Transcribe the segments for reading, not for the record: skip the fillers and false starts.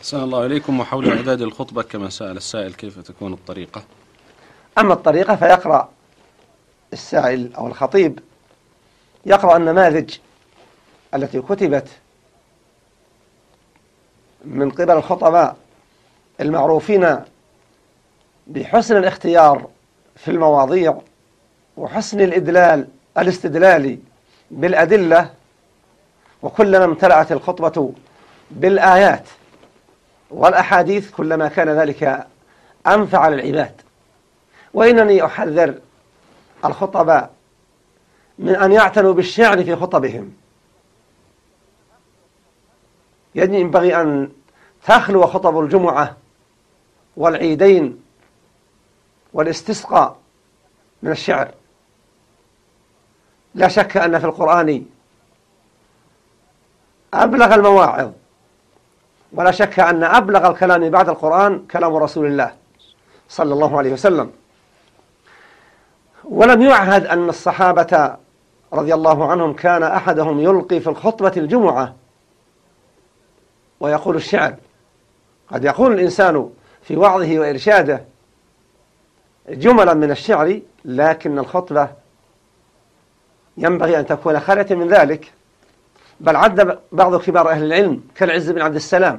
أحسن الله إليكم. وحول إعداد الخطبة كما سأل السائل كيف تكون الطريقة؟ أما الطريقة فيقرأ السائل أو الخطيب يقرأ النماذج التي كتبت من قبل الخطباء المعروفين بحسن الاختيار في المواضيع وحسن الاستدلال بالأدلة، وكلما امتلأت الخطبة بالآيات والأحاديث كلما كان ذلك أنفع للعباد. وإنني أحذر الخطباء من أن يعتنوا بالشعر في خطبهم. ينبغي أن تخلو خطب الجمعة والعيدين والاستسقاء من الشعر. لا شك أن في القرآن أبلغ المواعظ، ولا شك أن أبلغ الكلام بعد القرآن كلام رسول الله صلى الله عليه وسلم. ولم يعهد أن الصحابة رضي الله عنهم كان أحدهم يلقي في الخطبة الجمعة ويقول الشعر. قد يقول الإنسان في وعظه وإرشاده جملا من الشعر، لكن الخطبة ينبغي أن تكون خالية من ذلك. بل عد بعض كبار أهل العلم كالعز بن عبد السلام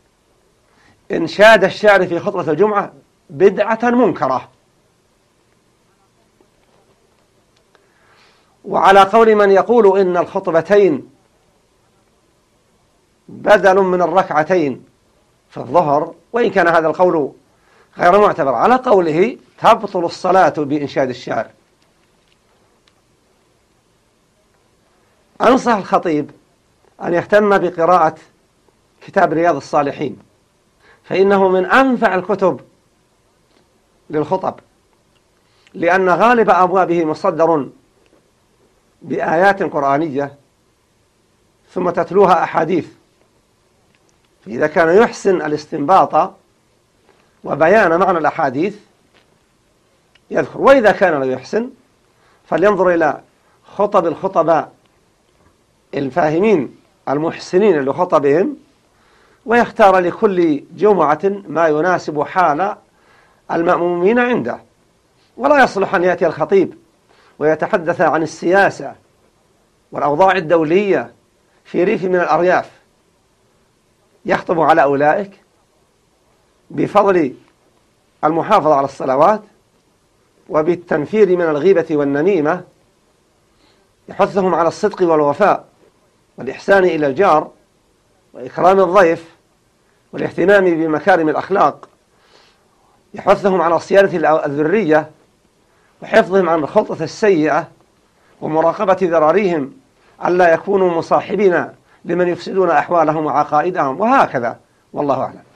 إنشاد الشعر في خطبة الجمعة بدعة منكرة. وعلى قول من يقول إن الخطبتين بدل من الركعتين في الظهر، وإن كان هذا القول غير معتبر، على قوله تبطل الصلاة بإنشاد الشعر. أنصح الخطيب أن يهتم بقراءة كتاب رياض الصالحين، فإنه من أنفع الكتب للخطب، لأن غالب أبوابه مصدر بآيات قرآنية ثم تتلوها أحاديث. فإذا كان يحسن الاستنباط وبيان معنى الأحاديث يذكر، وإذا كان لا يحسن فلينظر إلى خطب الخطباء الفاهمين المحسنين لخطبهم، ويختار لكل جمعة ما يناسب حال المأمومين عنده. ولا يصلح أن يأتي الخطيب ويتحدث عن السياسة والأوضاع الدولية في ريف من الأرياف، يخطب على أولئك بفضل المحافظة على الصلوات وبالتنفير من الغيبة والنميمة، يحثهم على الصدق والوفاء والإحسان إلى الجار وإكرام الضيف والاهتمام بمكارم الأخلاق، يحثهم على صيانة الذرية وحفظهم عن الخلطة السيئة ومراقبة ذراريهم ألا يكونوا مصاحبين لمن يفسدون أحوالهم وعقائدهم، وهكذا. والله أعلم.